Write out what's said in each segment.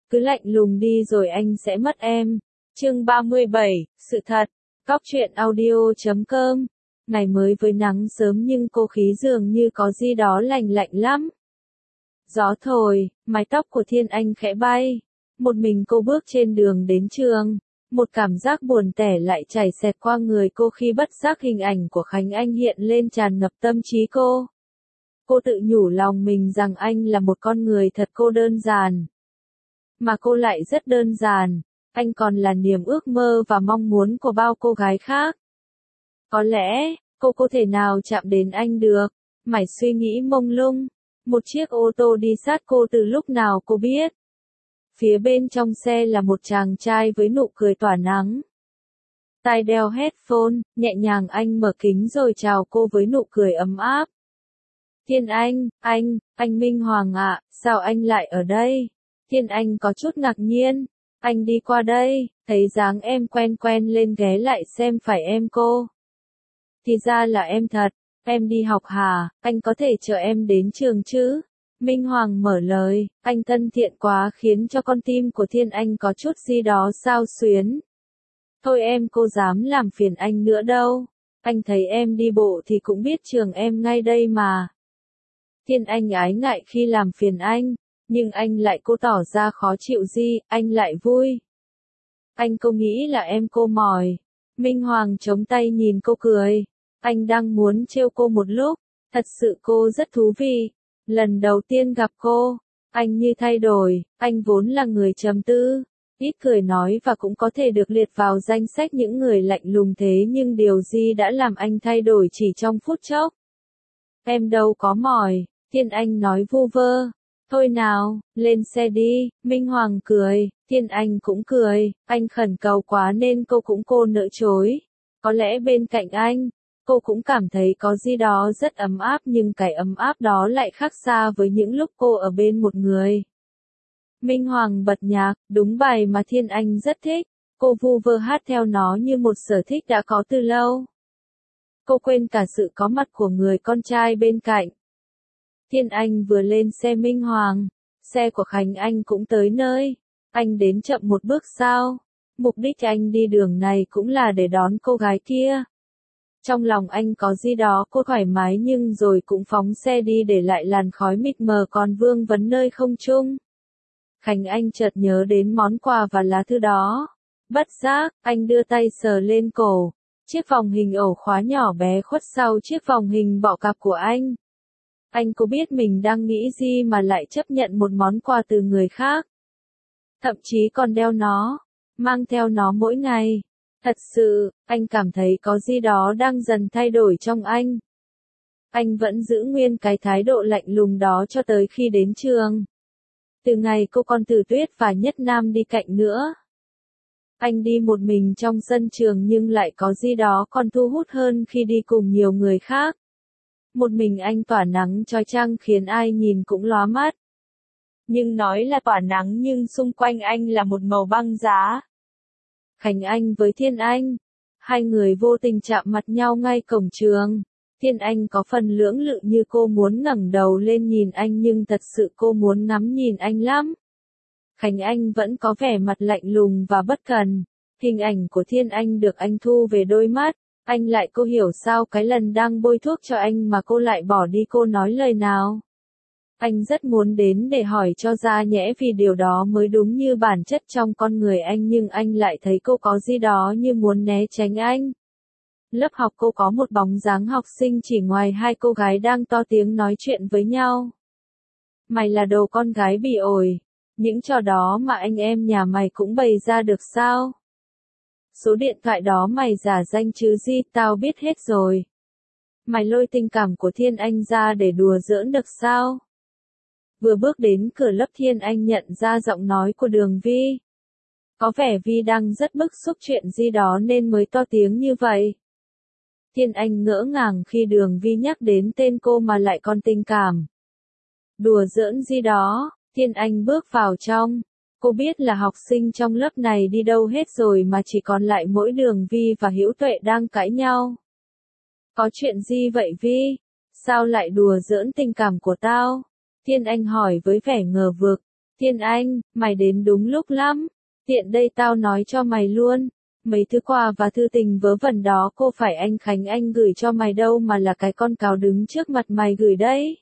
Cứ lạnh lùng đi rồi anh sẽ mất em. Chương 37, sự thật. Cóc truyện audio.com. Ngày mới với nắng sớm nhưng cô khí dường như có gì đó lạnh lạnh lắm. Gió thổi, mái tóc của Thiên Anh khẽ bay. Một mình cô bước trên đường đến trường. Một cảm giác buồn tẻ lại chảy xẹt qua người cô khi bất giác hình ảnh của Khánh Anh hiện lên tràn ngập tâm trí cô. Cô tự nhủ lòng mình rằng anh là một con người thật cô đơn giản. Mà cô lại rất đơn giản, anh còn là niềm ước mơ và mong muốn của bao cô gái khác. Có lẽ, cô có thể nào chạm đến anh được, mải suy nghĩ mông lung. Một chiếc ô tô đi sát cô từ lúc nào cô biết. Phía bên trong xe là một chàng trai với nụ cười tỏa nắng. Tai đeo headphone, nhẹ nhàng anh mở kính rồi chào cô với nụ cười ấm áp. Thiên anh Minh Hoàng ạ, sao anh lại ở đây? Thiên Anh có chút ngạc nhiên. Anh đi qua đây, thấy dáng em quen quen lên ghé lại xem phải em cô. Thì ra là em thật, em đi học hả, anh có thể chở em đến trường chứ? Minh Hoàng mở lời, anh thân thiện quá khiến cho con tim của Thiên Anh có chút gì đó xao xuyến. Thôi em cô dám làm phiền anh nữa đâu, anh thấy em đi bộ thì cũng biết trường em ngay đây mà. Thiên Anh ái ngại khi làm phiền anh. Nhưng anh lại cô tỏ ra khó chịu gì, anh lại vui. Anh cô nghĩ là em cô mỏi. Minh Hoàng chống tay nhìn cô cười. Anh đang muốn trêu cô một lúc. Thật sự cô rất thú vị. Lần đầu tiên gặp cô, anh như thay đổi, anh vốn là người trầm tư, ít cười nói và cũng có thể được liệt vào danh sách những người lạnh lùng thế nhưng điều gì đã làm anh thay đổi chỉ trong phút chốc. Em đâu có mỏi, Thiên Anh nói vu vơ. Thôi nào, lên xe đi, Minh Hoàng cười, Thiên Anh cũng cười, anh khẩn cầu quá nên cô nỡ chối. Có lẽ bên cạnh anh, cô cũng cảm thấy có gì đó rất ấm áp nhưng cái ấm áp đó lại khác xa với những lúc cô ở bên một người. Minh Hoàng bật nhạc, đúng bài mà Thiên Anh rất thích, cô vu vơ hát theo nó như một sở thích đã có từ lâu. Cô quên cả sự có mặt của người con trai bên cạnh. Thiên Anh vừa lên xe Minh Hoàng, xe của Khánh Anh cũng tới nơi. Anh đến chậm một bước sao? Mục đích anh đi đường này cũng là để đón cô gái kia. Trong lòng anh có gì đó cô thoải mái nhưng rồi cũng phóng xe đi để lại làn khói mịt mờ còn vương vấn nơi không trung. Khánh Anh chợt nhớ đến món quà và lá thư đó. Bất giác, anh đưa tay sờ lên cổ. Chiếc vòng hình ổ khóa nhỏ bé khuất sau chiếc vòng hình bọ cạp của anh. Anh có biết mình đang nghĩ gì mà lại chấp nhận một món quà từ người khác. Thậm chí còn đeo nó, mang theo nó mỗi ngày. Thật sự, anh cảm thấy có gì đó đang dần thay đổi trong anh. Anh vẫn giữ nguyên cái thái độ lạnh lùng đó cho tới khi đến trường. Từ ngày cô con Tử Tuyết và Nhất Nam đi cạnh nữa. Anh đi một mình trong sân trường nhưng lại có gì đó còn thu hút hơn khi đi cùng nhiều người khác. Một mình anh tỏa nắng chói chang khiến ai nhìn cũng lóa mắt. Nhưng nói là tỏa nắng nhưng xung quanh anh là một màu băng giá. Khánh Anh với Thiên Anh. Hai người vô tình chạm mặt nhau ngay cổng trường. Thiên Anh có phần lưỡng lự như cô muốn ngẩng đầu lên nhìn anh nhưng thật sự cô muốn ngắm nhìn anh lắm. Khánh Anh vẫn có vẻ mặt lạnh lùng và bất cần. Hình ảnh của Thiên Anh được anh thu về đôi mắt. Anh lại cô hiểu sao cái lần đang bôi thuốc cho anh mà cô lại bỏ đi cô nói lời nào. Anh rất muốn đến để hỏi cho ra nhẽ vì điều đó mới đúng như bản chất trong con người anh nhưng anh lại thấy cô có gì đó như muốn né tránh anh. Lớp học cô có một bóng dáng học sinh chỉ ngoài hai cô gái đang to tiếng nói chuyện với nhau. Mày là đồ con gái bị ổi. Những trò đó mà anh em nhà mày cũng bày ra được sao? Số điện thoại đó mày giả danh chứ gì tao biết hết rồi. Mày lôi tình cảm của Thiên Anh ra để đùa giỡn được sao? Vừa bước đến cửa lớp Thiên Anh nhận ra giọng nói của Đường Vi. Có vẻ Vi đang rất bức xúc chuyện gì đó nên mới to tiếng như vậy. Thiên Anh ngỡ ngàng khi Đường Vi nhắc đến tên cô mà lại còn tình cảm. Đùa giỡn gì đó, Thiên Anh bước vào trong. Cô biết là học sinh trong lớp này đi đâu hết rồi mà chỉ còn lại mỗi Đường Vi và Hữu Tuệ đang cãi nhau. Có chuyện gì vậy Vi? Sao lại đùa giỡn tình cảm của tao? Thiên Anh hỏi với vẻ ngờ vực. Thiên Anh, mày đến đúng lúc lắm. Tiện đây tao nói cho mày luôn. Mấy thứ quà và thư tình vớ vẩn đó cô phải anh Khánh Anh gửi cho mày đâu mà là cái con cáo đứng trước mặt mày gửi đấy.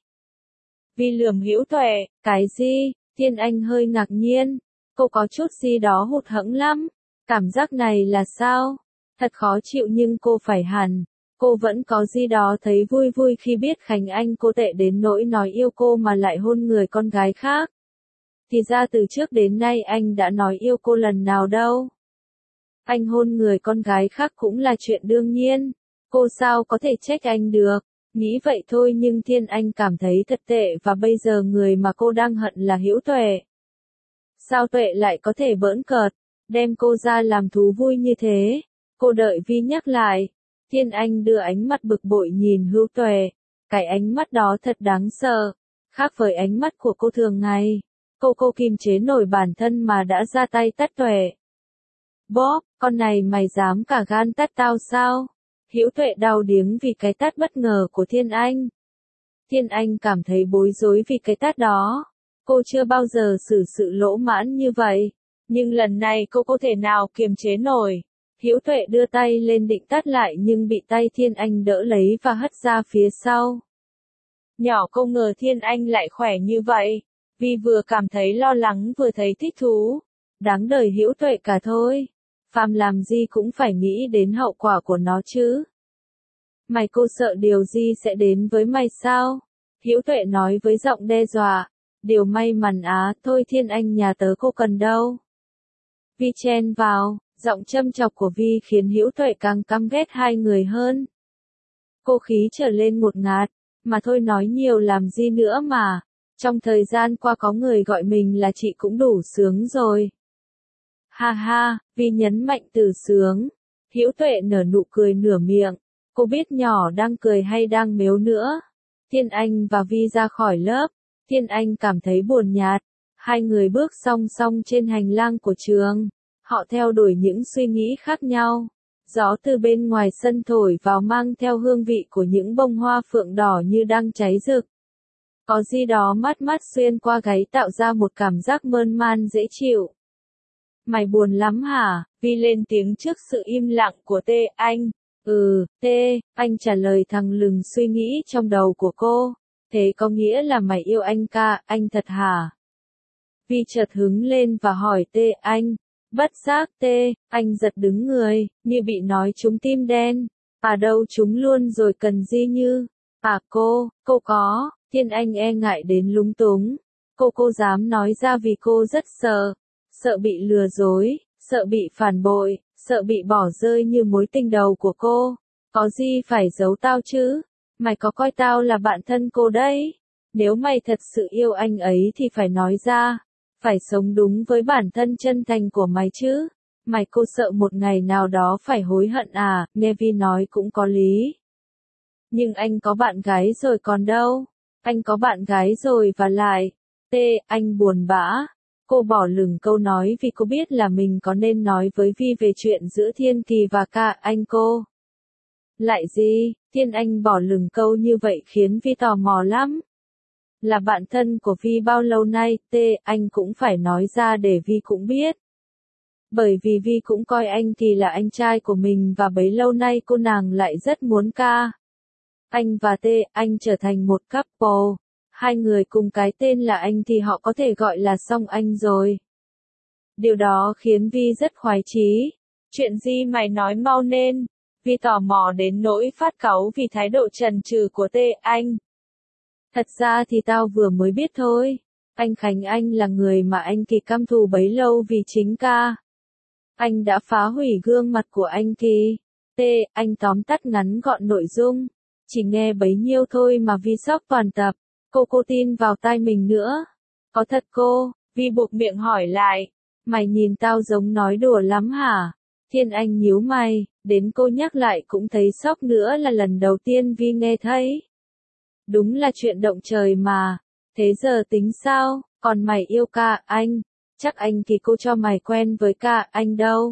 Vi lườm Hữu Tuệ, cái gì? Thiên Anh hơi ngạc nhiên. Cô có chút gì đó hụt hẫng lắm. Cảm giác này là sao? Thật khó chịu nhưng cô phải hẳn. Cô vẫn có gì đó thấy vui vui khi biết Khánh Anh cô tệ đến nỗi nói yêu cô mà lại hôn người con gái khác. Thì ra từ trước đến nay anh đã nói yêu cô lần nào đâu. Anh hôn người con gái khác cũng là chuyện đương nhiên. Cô sao có thể trách anh được. Nghĩ vậy thôi nhưng Thiên Anh cảm thấy thật tệ và bây giờ người mà cô đang hận là Hữu Tuệ. Sao Tuệ lại có thể bỡn cợt, đem cô ra làm thú vui như thế? Cô đợi Vi nhắc lại. Thiên Anh đưa ánh mắt bực bội nhìn Hữu Tuệ. Cái ánh mắt đó thật đáng sợ. Khác với ánh mắt của cô thường ngày. Cô kiềm chế nổi bản thân mà đã ra tay tát Tuệ. Bóp, con này mày dám cả gan tát tao sao? Hữu Tuệ đau điếng vì cái tát bất ngờ của Thiên Anh. Thiên Anh cảm thấy bối rối vì cái tát đó. Cô chưa bao giờ xử sự lỗ mãn như vậy. Nhưng lần này cô có thể nào kiềm chế nổi. Hữu Tuệ đưa tay lên định tát lại nhưng bị tay Thiên Anh đỡ lấy và hất ra phía sau. Nhỏ cô ngờ Thiên Anh lại khỏe như vậy. Vi vừa cảm thấy lo lắng vừa thấy thích thú. Đáng đời Hữu Tuệ cả thôi. Phàm làm gì cũng phải nghĩ đến hậu quả của nó chứ. Mày cô sợ điều gì sẽ đến với mày sao? Hữu Tuệ nói với giọng đe dọa. Điều may mắn á, thôi Thiên Anh nhà tớ cô cần đâu. Vi chen vào, giọng châm chọc của Vi khiến Hữu Tuệ càng căm ghét hai người hơn. Cô khí trở lên ngột ngạt, mà thôi nói nhiều làm gì nữa mà. Trong thời gian qua có người gọi mình là chị cũng đủ sướng rồi. Ha ha, Vi nhấn mạnh từ sướng. Hữu Tuệ nở nụ cười nửa miệng. Cô biết nhỏ đang cười hay đang mếu nữa. Thiên Anh và Vi ra khỏi lớp. Thiên Anh cảm thấy buồn nhạt. Hai người bước song song trên hành lang của trường. Họ theo đuổi những suy nghĩ khác nhau. Gió từ bên ngoài sân thổi vào mang theo hương vị của những bông hoa phượng đỏ như đang cháy rực. Có gì đó mát mát xuyên qua gáy tạo ra một cảm giác mơn man dễ chịu. Mày buồn lắm hả? Vi lên tiếng trước sự im lặng của T. Anh. T. Anh trả lời thằng lừng suy nghĩ trong đầu của cô. Thế có nghĩa là mày yêu anh ca, anh thật hả? Vi chợt hứng lên và hỏi T. Anh. Bất giác T. Anh giật đứng người, như bị nói trúng tim đen. À đâu trúng luôn rồi cần gì như. À cô có. Thiên Anh e ngại đến lúng túng. Cô dám nói ra vì cô rất sợ. Sợ bị lừa dối, sợ bị phản bội, sợ bị bỏ rơi như mối tình đầu của cô. Có gì phải giấu tao chứ? Mày có coi tao là bạn thân cô đấy. Nếu mày thật sự yêu anh ấy thì phải nói ra. Phải sống đúng với bản thân chân thành của mày chứ. Mày cô sợ một ngày nào đó phải hối hận à, nghe Vi nói cũng có lý. Nhưng anh có bạn gái rồi còn đâu. Anh có bạn gái rồi và lại. Anh buồn bã. Cô bỏ lửng câu nói vì cô biết là mình có nên nói với Vi về chuyện giữa Thiên Kỳ và cả anh cô. Lại gì? Thiên Anh bỏ lửng câu như vậy khiến Vi tò mò lắm. Là bạn thân của Vi bao lâu nay, anh cũng phải nói ra để Vi cũng biết. Bởi vì Vi cũng coi anh Kỳ là anh trai của mình và bấy lâu nay cô nàng lại rất muốn ca. Anh và anh trở thành một couple. Hai người cùng cái tên là anh thì họ có thể gọi là song anh rồi. Điều đó khiến Vi rất khoái chí. Chuyện gì mày nói mau nên. Vi tò mò đến nỗi phát cáu vì thái độ chần chừ của anh. Thật ra thì tao vừa mới biết thôi. Anh Khánh Anh là người mà anh Kỳ căm thù bấy lâu vì chính ca. Anh đã phá hủy gương mặt của anh Kỳ. Anh tóm tắt ngắn gọn nội dung. Chỉ nghe bấy nhiêu thôi mà Vi sốc toàn tập. Cô tin vào tai mình nữa. Có thật cô? Vi buộc miệng hỏi lại. Mày nhìn tao giống nói đùa lắm hả? Thiên Anh nhíu mày, đến cô nhắc lại cũng thấy sốc nữa là lần đầu tiên Vi nghe thấy. Đúng là chuyện động trời mà. Thế giờ tính sao? Còn mày yêu ca anh? Chắc anh thì cô cho mày quen với ca anh đâu.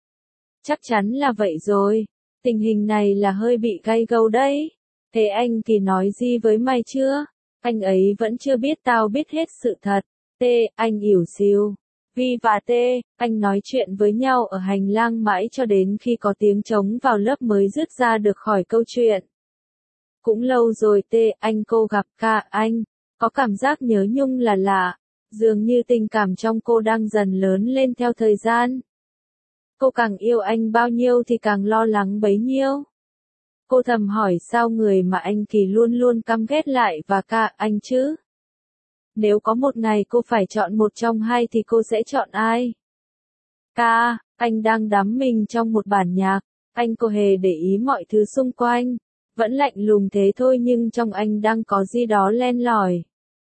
Chắc chắn là vậy rồi. Tình hình này là hơi bị gay gâu đấy. Thế anh thì nói gì với mày chưa? Anh ấy vẫn chưa biết tao biết hết sự thật. T, anh ỉu xìu. Vi và T, anh nói chuyện với nhau ở hành lang mãi cho đến khi có tiếng trống vào lớp mới dứt ra được khỏi câu chuyện. Cũng lâu rồi T, anh cô gặp K, anh có cảm giác nhớ nhung là lạ, dường như tình cảm trong cô đang dần lớn lên theo thời gian. Cô càng yêu anh bao nhiêu thì càng lo lắng bấy nhiêu. Cô thầm hỏi sao người mà anh Kỳ luôn luôn căm ghét lại và K, anh chứ? Nếu có một ngày cô phải chọn một trong hai thì cô sẽ chọn ai? K, anh đang đắm mình trong một bản nhạc, anh cô hề để ý mọi thứ xung quanh, vẫn lạnh lùng thế thôi nhưng trong anh đang có gì đó len lỏi.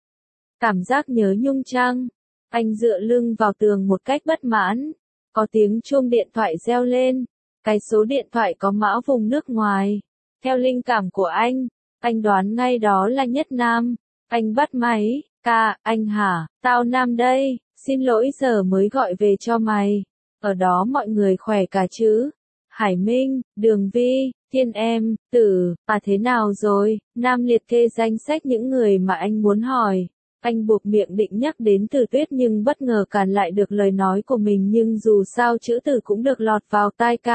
Cảm giác nhớ nhung chăng? Anh dựa lưng vào tường một cách bất mãn, có tiếng chuông điện thoại reo lên, cái số điện thoại có mã vùng nước ngoài. Theo linh cảm của anh đoán ngay đó là Nhất Nam. Anh bắt máy, K, anh hả, tao Nam đây, xin lỗi giờ mới gọi về cho mày. Ở đó mọi người khỏe cả chứ? Hải Minh, Đường Vi, Thiên Em, Tử, thế nào rồi? Nam liệt kê danh sách những người mà anh muốn hỏi. Anh buộc miệng định nhắc đến Tử Tuyết nhưng bất ngờ cản lại được lời nói của mình nhưng dù sao chữ Tử cũng được lọt vào tai K.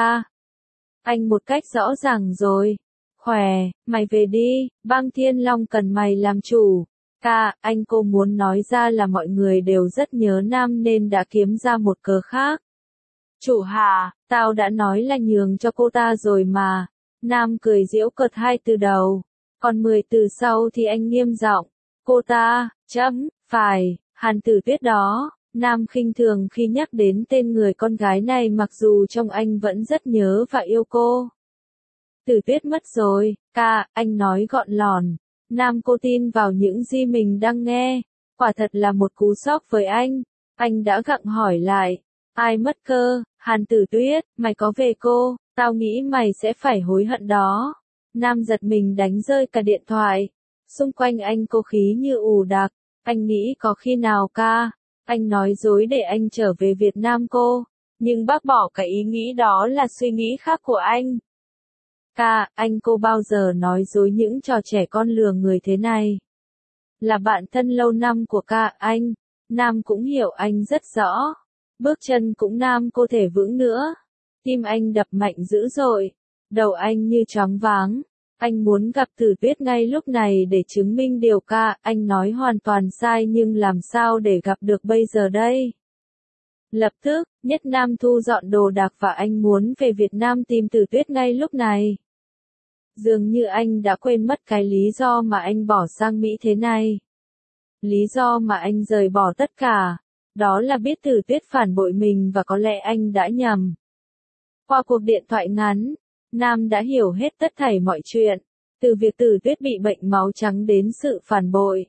Anh một cách rõ ràng rồi. Khỏe, mày về đi, bang Thiên Long cần mày làm chủ. K, anh cô muốn nói ra là mọi người đều rất nhớ Nam nên đã kiếm ra một cớ khác. Chủ hà, tao đã nói là nhường cho cô ta rồi mà. Nam cười giễu cợt hai từ đầu. Còn 10 từ sau thì anh nghiêm giọng. Cô ta, phải, Hàn Tử Tuyết đó. Nam khinh thường khi nhắc đến tên người con gái này mặc dù trong anh vẫn rất nhớ và yêu cô. Tử Tuyết mất rồi, K, anh nói gọn lòn. Nam cô tin vào những gì mình đang nghe. Quả thật là một cú sốc với anh. Anh đã gặng hỏi lại. Ai mất cơ? Hàn Tử Tuyết, mày có về cô, tao nghĩ mày sẽ phải hối hận đó. Nam giật mình đánh rơi cả điện thoại. Xung quanh anh cô khí như ù đặc. Anh nghĩ có khi nào K, anh nói dối để anh trở về Việt Nam cô. Nhưng bác bỏ cái ý nghĩ đó là suy nghĩ khác của anh. K, anh cô bao giờ nói dối những trò trẻ con lừa người thế này? Là bạn thân lâu năm của K, anh. Nam cũng hiểu anh rất rõ. Bước chân cũng Nam cô thể vững nữa. Tim anh đập mạnh dữ dội. Đầu anh như choáng váng. Anh muốn gặp Tử Tuyết ngay lúc này để chứng minh điều K, anh nói hoàn toàn sai nhưng làm sao để gặp được bây giờ đây? Lập tức, Nhất Nam thu dọn đồ đạc và anh muốn về Việt Nam tìm Tử Tuyết ngay lúc này. Dường như anh đã quên mất cái lý do mà anh bỏ sang Mỹ thế này. Lý do mà anh rời bỏ tất cả, đó là biết Tử Tuyết phản bội mình và có lẽ anh đã nhầm. Qua cuộc điện thoại ngắn, Nam đã hiểu hết tất thảy mọi chuyện, từ việc Tử Tuyết bị bệnh máu trắng đến sự phản bội.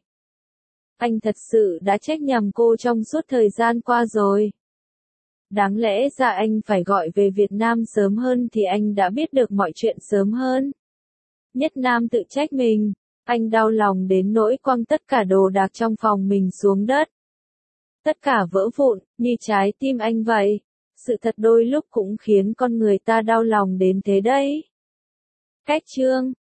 Anh thật sự đã trách nhầm cô trong suốt thời gian qua rồi. Đáng lẽ ra anh phải gọi về Việt Nam sớm hơn thì anh đã biết được mọi chuyện sớm hơn. Nhất Nam tự trách mình, anh đau lòng đến nỗi quăng tất cả đồ đạc trong phòng mình xuống đất. Tất cả vỡ vụn, như trái tim anh vậy. Sự thật đôi lúc cũng khiến con người ta đau lòng đến thế đấy. Cách chương